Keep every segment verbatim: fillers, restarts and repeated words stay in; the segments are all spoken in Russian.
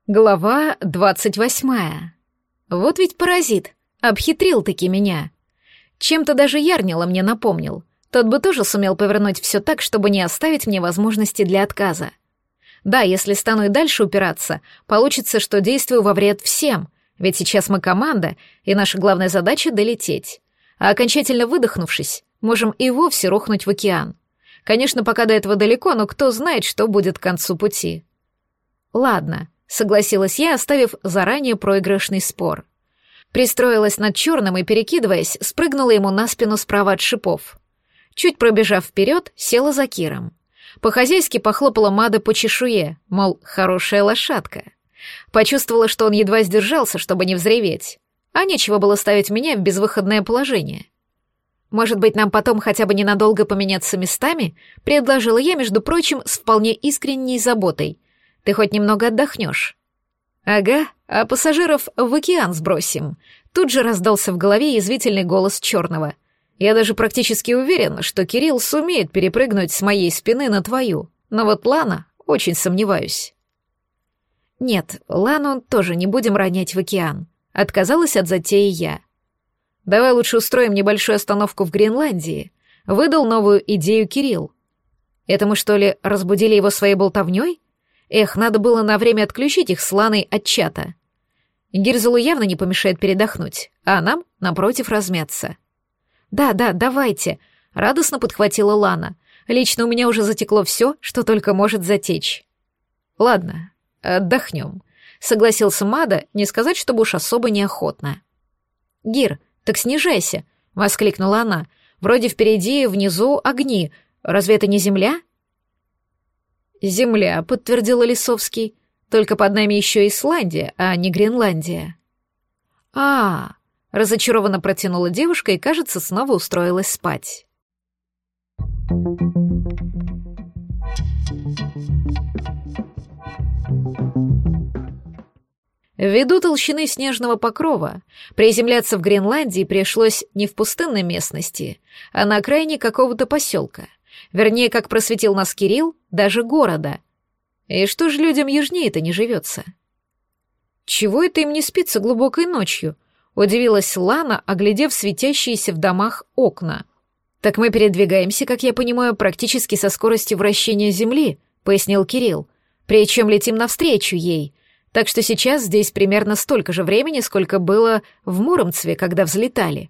Глава двадцать восьмая. Вот ведь паразит, обхитрил-таки меня. Чем-то даже Ярнила мне напомнил. Тот бы тоже сумел повернуть все так, чтобы не оставить мне возможности для отказа. Да, если стану и дальше упираться, получится, что действую во вред всем, ведь сейчас мы команда, и наша главная задача — долететь. А окончательно выдохнувшись, можем и вовсе рухнуть в океан. Конечно, пока до этого далеко, но кто знает, что будет к концу пути. Ладно. Согласилась я, оставив заранее проигрышный спор. Пристроилась над черным и, перекидываясь, спрыгнула ему на спину справа от шипов. Чуть пробежав вперед, села за Киром. По-хозяйски похлопала Мада по чешуе, мол, хорошая лошадка. Почувствовала, что он едва сдержался, чтобы не взреветь. А нечего было ставить меня в безвыходное положение. «Может быть, нам потом хотя бы ненадолго поменяться местами?» — предложила я, между прочим, с вполне искренней заботой. Ты хоть немного отдохнешь. Ага, а пассажиров в океан сбросим. Тут же раздался в голове язвительный голос черного. Я даже практически уверен, что Кирилл сумеет перепрыгнуть с моей спины на твою. Но вот Лана, очень сомневаюсь. Нет, Лану тоже не будем ронять в океан. Отказалась от затеи я. Давай лучше устроим небольшую остановку в Гренландии. Выдал новую идею Кирилл. Это мы, что ли, разбудили его своей болтовней? Эх, надо было на время отключить их с Ланой от чата. Гирзелу явно не помешает передохнуть, а нам, напротив, размяться. «Да, да, давайте», — радостно подхватила Лана. «Лично у меня уже затекло все, что только может затечь». «Ладно, отдохнем», — согласился Мада, не сказать, чтобы уж особо неохотно. «Гир, так снижайся», — воскликнула она. «Вроде впереди и внизу огни. Разве это не земля?» «Земля», — подтвердил Лисовский. «Только под нами еще Исландия, а не Гренландия». «А-а-а», — разочарованно протянула девушка и, кажется, снова устроилась спать. Ввиду толщины снежного покрова приземляться в Гренландии пришлось не в пустынной местности, а на окраине какого-то поселка. Вернее, как просветил нас Кирилл, даже города. И что же людям южнее-то не живется? Чего это им не спится глубокой ночью? Удивилась Лана, оглядев светящиеся в домах окна. Так мы передвигаемся, как я понимаю, практически со скоростью вращения Земли, пояснил Кирилл. Причем летим навстречу ей. Так что сейчас здесь примерно столько же времени, сколько было в Муромцеве, когда взлетали.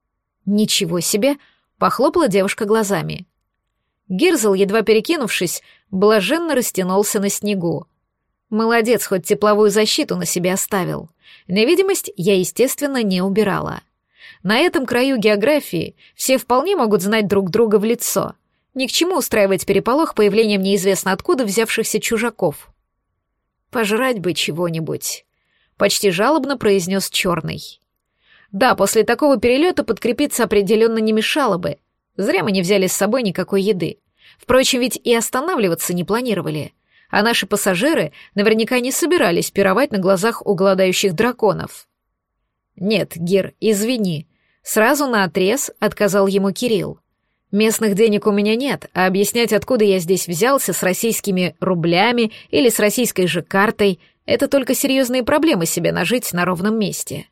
Ничего себе! Похлопала девушка глазами. Гирзел, едва перекинувшись, блаженно растянулся на снегу. Молодец, хоть тепловую защиту на себе оставил. Невидимость я, естественно, не убирала. На этом краю географии все вполне могут знать друг друга в лицо. Ни к чему устраивать переполох появлением неизвестно откуда взявшихся чужаков. «Пожрать бы чего-нибудь», — почти жалобно произнес Черный. «Да, после такого перелета подкрепиться определенно не мешало бы. Зря мы не взяли с собой никакой еды. Впрочем, ведь и останавливаться не планировали. А наши пассажиры наверняка не собирались пировать на глазах у голодающих драконов». «Нет, Гир, извини», — сразу наотрез отказал ему Кирилл. «Местных денег у меня нет, а объяснять, откуда я здесь взялся с российскими рублями или с российской же картой, это только серьезные проблемы себе нажить на ровном месте».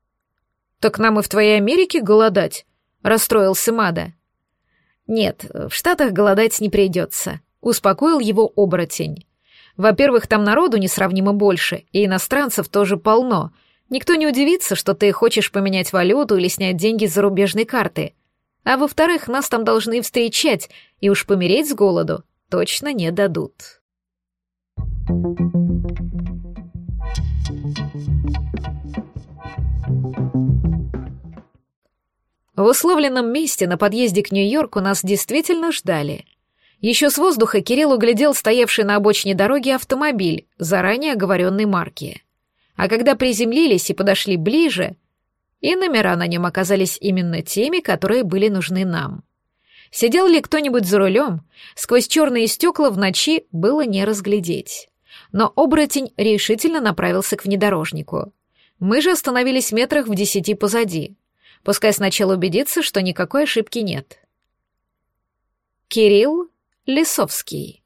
«Так нам и в твоей Америке голодать?» — расстроился Мада. «Нет, в Штатах голодать не придется», — успокоил его оборотень. «Во-первых, там народу несравнимо больше, и иностранцев тоже полно. Никто не удивится, что ты хочешь поменять валюту или снять деньги с зарубежной карты. А во-вторых, нас там должны встречать, и уж помереть с голоду точно не дадут». В условленном месте на подъезде к Нью-Йорку нас действительно ждали. Еще с воздуха Кирилл углядел стоявший на обочине дороги автомобиль заранее оговоренной марки. А когда приземлились и подошли ближе, и номера на нем оказались именно теми, которые были нужны нам. Сидел ли кто-нибудь за рулем, сквозь черные стекла в ночи было не разглядеть. Но оборотень решительно направился к внедорожнику. Мы же остановились метрах в десяти позади. Пускай сначала убедиться, что никакой ошибки нет. «Кирилл Лисовский»,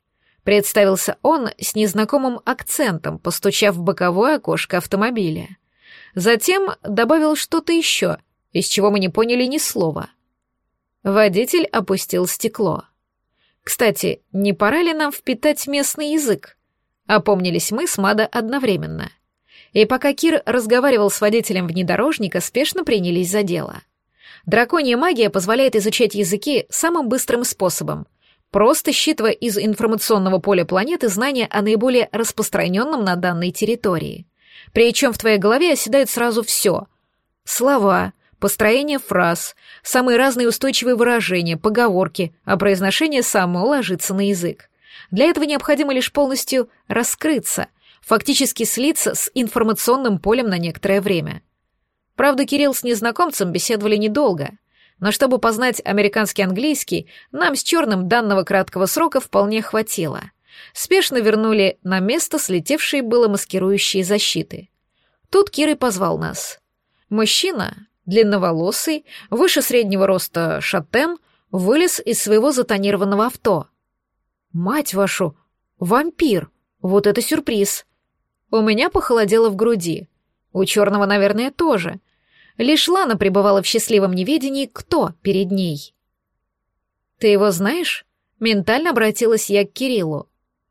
Представился он с незнакомым акцентом, постучав в боковое окошко автомобиля. Затем добавил что-то еще, из чего мы не поняли ни слова. Водитель опустил стекло. Кстати, не пора ли нам впитать местный язык? Опомнились мы с Мадо одновременно. И пока Кир разговаривал с водителем внедорожника, спешно принялись за дело. Драконья магия позволяет изучать языки самым быстрым способом, просто считывая из информационного поля планеты знания о наиболее распространенном на данной территории. Причем в твоей голове оседает сразу все. Слова, построение фраз, самые разные устойчивые выражения, поговорки, а произношение само ложится на язык. Для этого необходимо лишь полностью раскрыться, фактически слиться с информационным полем на некоторое время. Правда, Кирилл с незнакомцем беседовали недолго, но чтобы познать американский английский, нам с Черным данного краткого срока вполне хватило. Спешно вернули на место слетевшие было маскирующие защиты. Тут Кир и позвал нас. Мужчина, длинноволосый, выше среднего роста шатен, вылез из своего затонированного авто. «Мать вашу! Вампир! Вот это сюрприз!» У меня похолодело в груди. У Черного, наверное, тоже. Лишь Лана пребывала в счастливом неведении, кто перед ней. «Ты его знаешь?» — ментально обратилась я к Кириллу.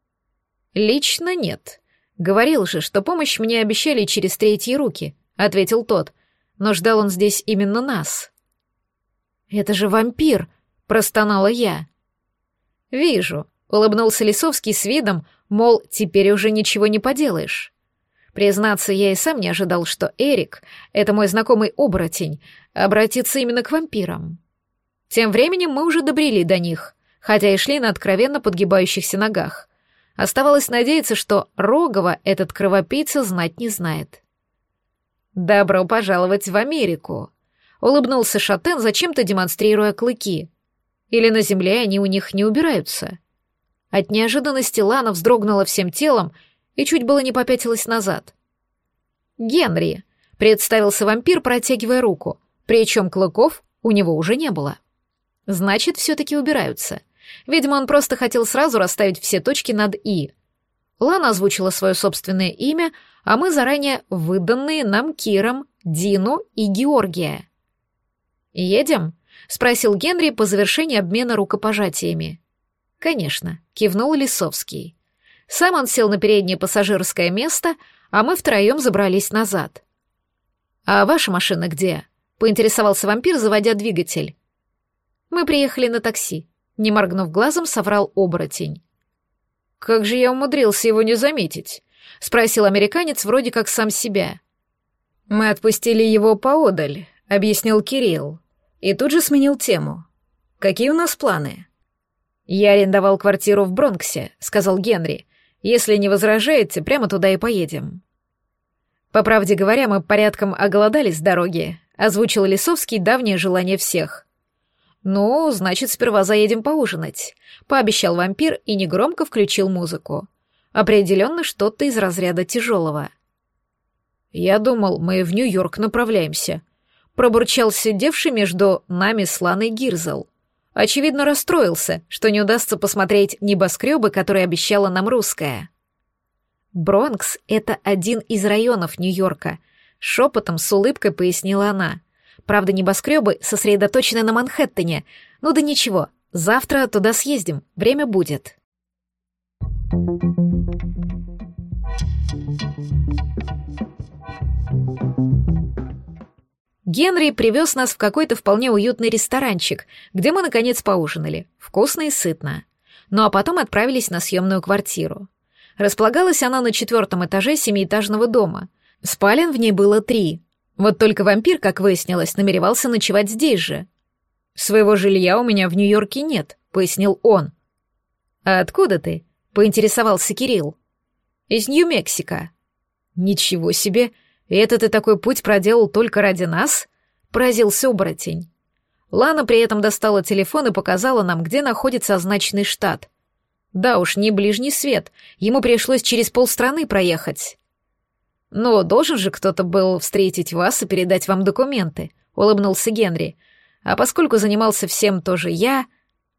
«Лично нет. Говорил же, что помощь мне обещали через третьи руки», — ответил тот. «Но ждал он здесь именно нас». «Это же вампир!» — простонала я. «Вижу», — улыбнулся Лисовский с видом, мол, теперь уже ничего не поделаешь. Признаться, я и сам не ожидал, что Эрик, это мой знакомый оборотень, обратится именно к вампирам. Тем временем мы уже добрели до них, хотя и шли на откровенно подгибающихся ногах. Оставалось надеяться, что Рогова этот кровопийца знать не знает. «Добро пожаловать в Америку», — улыбнулся Шатен, зачем-то демонстрируя клыки. «Или на земле они у них не убираются?» От неожиданности Лана вздрогнула всем телом и чуть было не попятилась назад. «Генри», — представился вампир, протягивая руку, причем клыков у него уже не было. «Значит, все-таки убираются. Видимо, он просто хотел сразу расставить все точки над «и». Лана озвучила свое собственное имя, а мы заранее выданные нам Киром, Дину и Георгия. «Едем?» — спросил Генри по завершении обмена рукопожатиями. «Конечно», — кивнул Лисовский. Сам он сел на переднее пассажирское место, а мы втроем забрались назад. «А ваша машина где?» — поинтересовался вампир, заводя двигатель. «Мы приехали на такси», — не моргнув глазом, соврал оборотень. «Как же я умудрился его не заметить?» — спросил американец вроде как сам себя. «Мы отпустили его поодаль», — объяснил Кирилл, и тут же сменил тему. «Какие у нас планы?» «Я арендовал квартиру в Бронксе», — сказал Генри. «Если не возражаете, прямо туда и поедем». «По правде говоря, мы порядком оголодались с дороги», — озвучил Лисовский давнее желание всех. «Ну, значит, сперва заедем поужинать», — пообещал вампир и негромко включил музыку. Определенно что-то из разряда тяжелого. «Я думал, мы в Нью-Йорк направляемся», — пробурчал сидевший между нами с Ланой Гирзл. Очевидно, расстроился, что не удастся посмотреть небоскребы, которые обещала нам русская. «Бронкс — это один из районов Нью-Йорка», — шепотом с улыбкой пояснила она. «Правда, небоскребы сосредоточены на Манхэттене. Ну да ничего, завтра туда съездим, время будет». Генри привез нас в какой-то вполне уютный ресторанчик, где мы, наконец, поужинали. Вкусно и сытно. Ну а потом отправились на съемную квартиру. Располагалась она на четвертом этаже семиэтажного дома. Спален в ней было три. Вот только вампир, как выяснилось, намеревался ночевать здесь же. «Своего жилья у меня в Нью-Йорке нет», — пояснил он. «А откуда ты?» — поинтересовался Кирилл. «Из Нью-Мексико». «Ничего себе! И это ты такой путь проделал только ради нас?» — поразился оборотень. Лана при этом достала телефон и показала нам, где находится означенный штат. Да уж, не ближний свет, ему пришлось через полстраны проехать. «Но должен же кто-то был встретить вас и передать вам документы», — улыбнулся Генри. «А поскольку занимался всем тоже я...»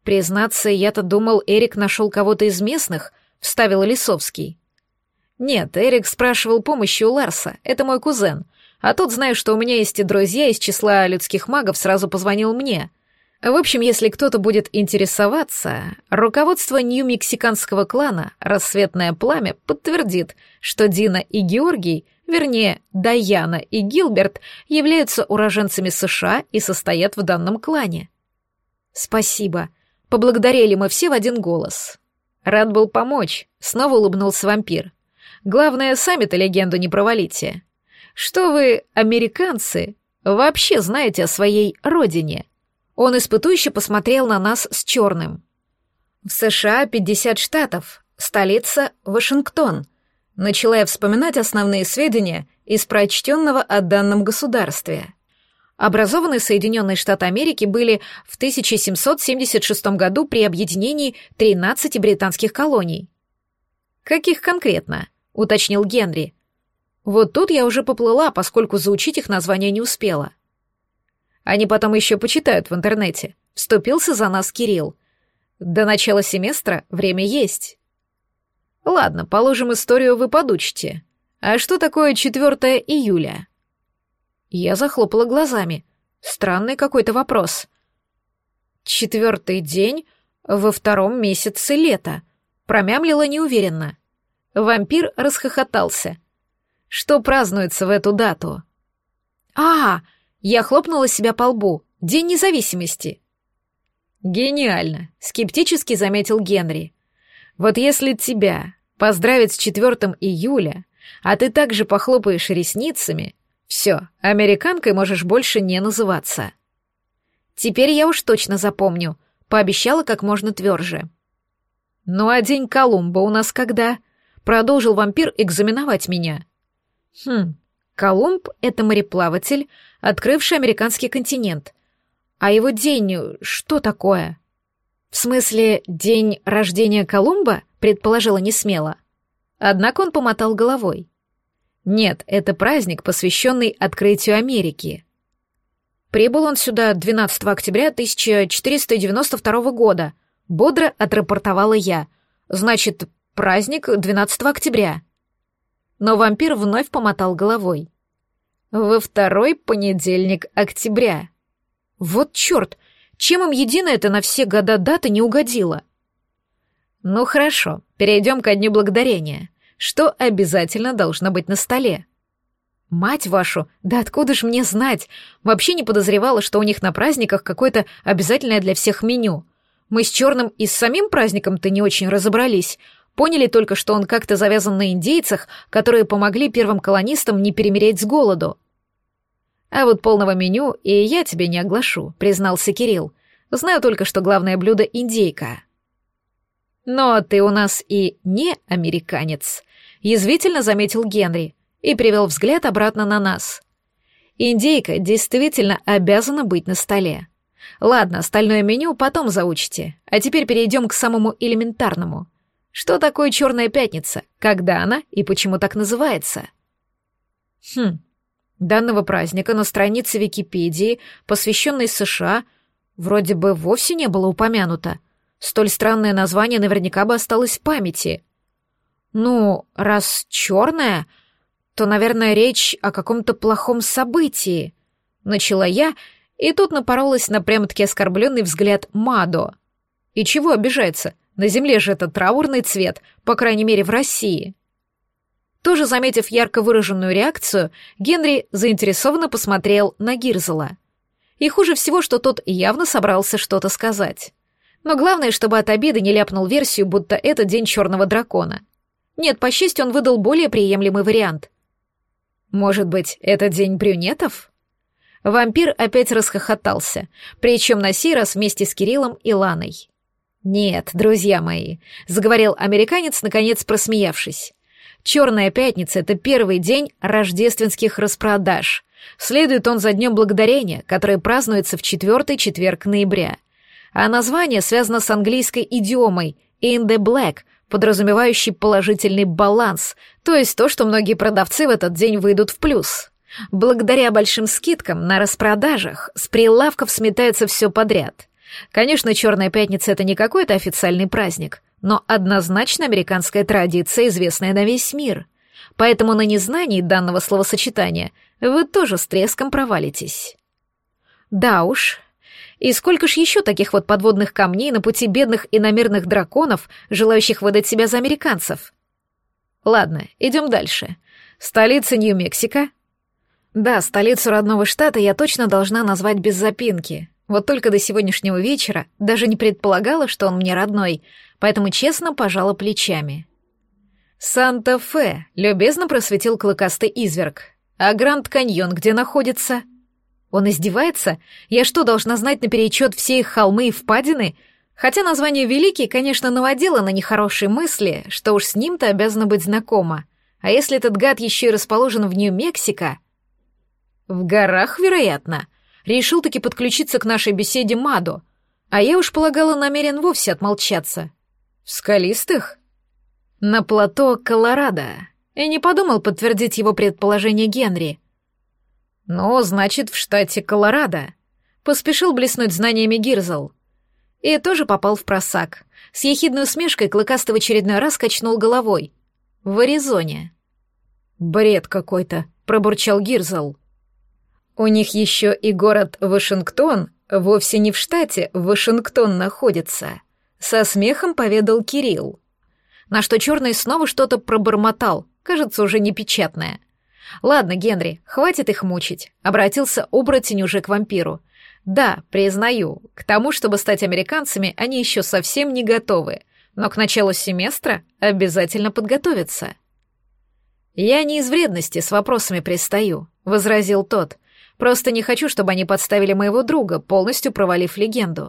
Признаться, я-то думал, Эрик нашел кого-то из местных, вставил Лисовский. Нет, Эрик спрашивал помощи у Ларса, это мой кузен. А тот, зная, что у меня есть и друзья из числа людских магов, сразу позвонил мне. В общем, если кто-то будет интересоваться, руководство нью-мексиканского клана «Рассветное пламя» подтвердит, что Дина и Георгий, вернее, Даяна и Гилберт, являются уроженцами США и состоят в данном клане. Спасибо. Поблагодарили мы все в один голос. Рад был помочь, снова улыбнулся вампир. Главное, сами-то легенду не провалите. Что вы, американцы, вообще знаете о своей родине? Он испытующе посмотрел на нас с черным. В США пятьдесят штатов, столица Вашингтон. Начала я вспоминать основные сведения из прочтенного о данном государстве. Образованы Соединенные Штаты Америки были в тысяча семьсот семьдесят шестом году при объединении тринадцати британских колоний. «Каких конкретно?» — уточнил Генри. Вот тут я уже поплыла, поскольку заучить их название не успела. Они потом еще почитают в интернете. Вступился за нас Кирилл. До начала семестра время есть. Ладно, положим, историю вы подучите. А что такое четвёртое июля? Я захлопала глазами. Странный какой-то вопрос. Четвертый день во втором месяце лета. Промямлила неуверенно. Вампир расхохотался. Что празднуется в эту дату? А, я хлопнула себя по лбу. День независимости. Гениально, скептически заметил Генри. Вот если тебя поздравят с четвёртым июля, а ты также похлопаешь ресницами, все, американкой можешь больше не называться. Теперь я уж точно запомню, пообещала как можно тверже. Ну а день Колумба у нас когда? Продолжил вампир экзаменовать меня. Хм, Колумб — это мореплаватель, открывший американский континент. А его день что такое? В смысле, день рождения Колумба? Предположила несмело. Однако он помотал головой. Нет, это праздник, посвященный открытию Америки. Прибыл он сюда двенадцатого октября тысяча четыреста девяносто второго года. Бодро отрапортовала я. Значит, праздник двенадцатого октября. Но вампир вновь помотал головой. Во второй понедельник октября. Вот черт, чем им едино это на все года даты не угодило? Ну хорошо, перейдем ко Дню Благодарения. Что обязательно должно быть на столе? Мать вашу, да откуда ж мне знать? Вообще не подозревала, что у них на праздниках какое-то обязательное для всех меню. Мы с Черным и с самим праздником-то не очень разобрались. Поняли только, что он как-то завязан на индейцах, которые помогли первым колонистам не перемереть с голоду. А вот полного меню и я тебе не оглашу, признался Кирилл. Знаю только, что главное блюдо — индейка. Но ты у нас и не американец, язвительно заметил Генри и привел взгляд обратно на нас. Индейка действительно обязана быть на столе. Ладно, остальное меню потом заучите, а теперь перейдем к самому элементарному. Что такое Черная пятница, когда она и почему так называется? Хм, данного праздника на странице Википедии, посвященной США, вроде бы вовсе не было упомянуто. Столь странное название наверняка бы осталось в памяти. Ну, раз черная, то, наверное, речь о каком-то плохом событии. Начала я, и тут напоролась на прямо-таки оскорбленный взгляд Мадо. И чего обижается? На земле же это траурный цвет, по крайней мере, в России. Тоже заметив ярко выраженную реакцию, Генри заинтересованно посмотрел на Гирзела. И хуже всего, что тот явно собрался что-то сказать. Но главное, чтобы от обиды не ляпнул версию, будто это день черного дракона. Нет, по счастью, он выдал более приемлемый вариант. Может быть, это день брюнетов? Вампир опять расхохотался, причем на сей раз вместе с Кириллом и Ланой. «Нет, друзья мои», — заговорил американец, наконец просмеявшись. «Черная пятница — это первый день рождественских распродаж. Следует он за Днем Благодарения, который празднуется в четвертый четверг ноября. А название связано с английской идиомой «in the black», подразумевающей положительный баланс, то есть то, что многие продавцы в этот день выйдут в плюс. Благодаря большим скидкам на распродажах с прилавков сметается все подряд. Конечно, Черная пятница — это не какой-то официальный праздник, но однозначно американская традиция, известная на весь мир. Поэтому на незнании данного словосочетания вы тоже с треском провалитесь. Да уж. И сколько ж еще таких вот подводных камней на пути бедных иномерных драконов, желающих выдать себя за американцев? Ладно, идем дальше. Столица Нью-Мексико. Да, столицу родного штата я точно должна назвать без запинки. Вот только до сегодняшнего вечера даже не предполагала, что он мне родной, поэтому честно пожала плечами. Санта-Фе, любезно просветил клыкастый изверг. А Гранд-Каньон где находится? Он издевается? Я что, должна знать наперечет все их холмы и впадины? Хотя название «Великий», конечно, наводило на нехорошие мысли, что уж с ним-то обязано быть знакомо. А если этот гад еще и расположен в Нью-Мексико? В горах, вероятно. Решил таки подключиться к нашей беседе Мадо. А я уж полагала, намерен вовсе отмолчаться. В скалистых? На плато Колорадо. И не подумал подтвердить его предположение Генри. Ну, значит, в штате Колорадо. Поспешил блеснуть знаниями Гирзл. И тоже попал в просак. С ехидной усмешкой Клыкастый в очередной раз качнул головой. В Аризоне. «Бред какой-то», — пробурчал Гирзл. «У них еще и город Вашингтон вовсе не в штате Вашингтон находится», — со смехом поведал Кирилл. На что Черный снова что-то пробормотал, кажется, уже непечатное. «Ладно, Генри, хватит их мучить», — обратился оборотень уже к вампиру. «Да, признаю, к тому, чтобы стать американцами, они еще совсем не готовы, но к началу семестра обязательно подготовятся». «Я не из вредности с вопросами пристаю», — возразил тот. «Просто не хочу, чтобы они подставили моего друга, полностью провалив легенду».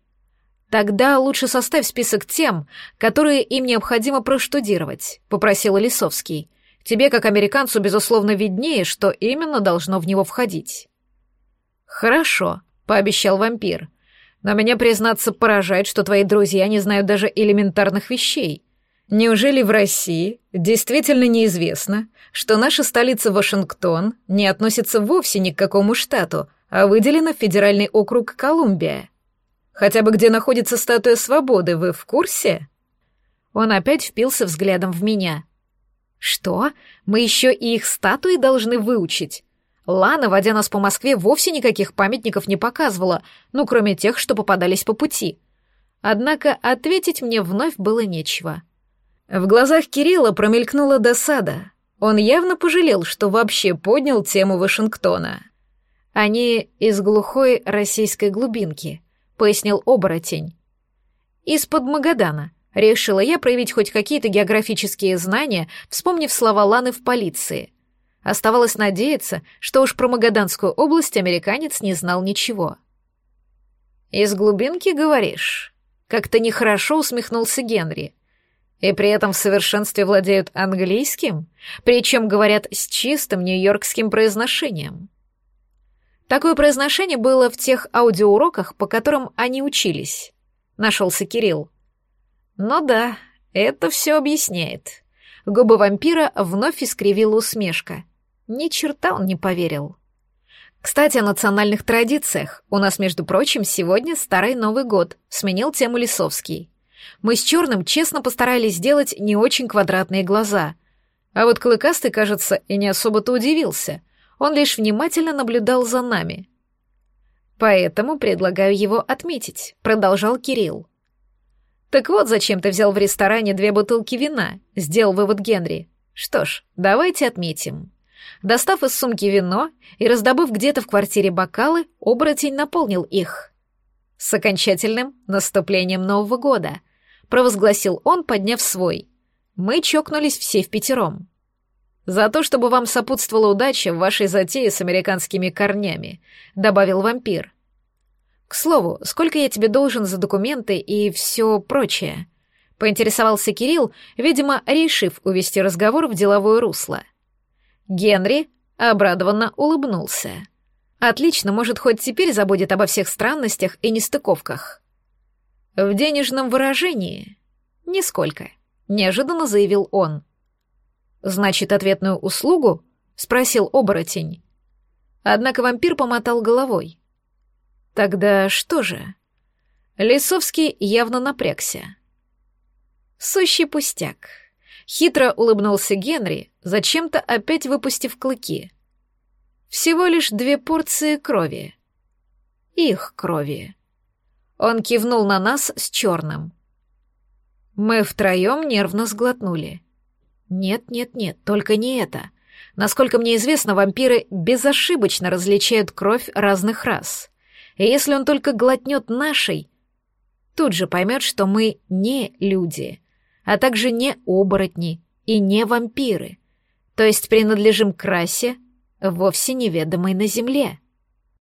«Тогда лучше составь список тем, которые им необходимо проштудировать», — попросил Лисовский. «Тебе, как американцу, безусловно, виднее, что именно должно в него входить». «Хорошо», — пообещал вампир. «Но меня, признаться, поражает, что твои друзья не знают даже элементарных вещей. Неужели в России действительно неизвестно, что наша столица Вашингтон не относится вовсе ни к какому штату, а выделена в федеральный округ Колумбия? Хотя бы где находится статуя свободы, вы в курсе?» Он опять впился взглядом в меня. «Что? Мы еще и их статуи должны выучить? Лана, водя нас по Москве, вовсе никаких памятников не показывала, ну, кроме тех, что попадались по пути». Однако ответить мне вновь было нечего. В глазах Кирилла промелькнула досада. Он явно пожалел, что вообще поднял тему Вашингтона. «Они из глухой российской глубинки», — пояснил оборотень. «Из-под Магадана», — решила я проявить хоть какие-то географические знания, вспомнив слова Ланы в полиции. Оставалось надеяться, что уж про Магаданскую область американец не знал ничего. «Из глубинки, говоришь?» — как-то нехорошо усмехнулся Генри. «И при этом в совершенстве владеют английским, причем говорят с чистым нью-йоркским произношением». Такое произношение было в тех аудиоуроках, по которым они учились. Нашелся Кирилл. «Ну да, это все объясняет». Губы вампира вновь искривила усмешка. Ни черта он не поверил. «Кстати, о национальных традициях. У нас, между прочим, сегодня Старый Новый год», — сменил тему Лисовский. Мы с Черным честно постарались сделать не очень квадратные глаза. А вот Клыкастый, кажется, и не особо-то удивился. Он лишь внимательно наблюдал за нами. «Поэтому предлагаю его отметить», — продолжал Кирилл. «Так вот, зачем ты взял в ресторане две бутылки вина», — сделал вывод Генри. «Что ж, давайте отметим». Достав из сумки вино и раздобыв где-то в квартире бокалы, оборотень наполнил их. «С окончательным наступлением Нового года», — провозгласил он, подняв свой. Мы чокнулись все впятером. «За то, чтобы вам сопутствовала удача в вашей затее с американскими корнями», — добавил вампир. «К слову, сколько я тебе должен за документы и все прочее?» — поинтересовался Кирилл, видимо, решив увести разговор в деловое русло. Генри обрадованно улыбнулся. «Отлично, может, хоть теперь забудет обо всех странностях и нестыковках». «В денежном выражении?» «Нисколько», — неожиданно заявил он. «Значит, ответную услугу?» — спросил оборотень. Однако вампир помотал головой. «Тогда что же?» Лисовский явно напрягся. Сущий пустяк. Хитро улыбнулся Генри, зачем-то опять выпустив клыки. Всего лишь две порции крови. Их крови. Он кивнул на нас с черным. Мы втроем нервно сглотнули. Нет, нет, нет, только не это. Насколько мне известно, вампиры безошибочно различают кровь разных рас. И если он только глотнет нашей, тут же поймет, что мы не люди, а также не оборотни и не вампиры, то есть принадлежим к расе, вовсе неведомой на земле.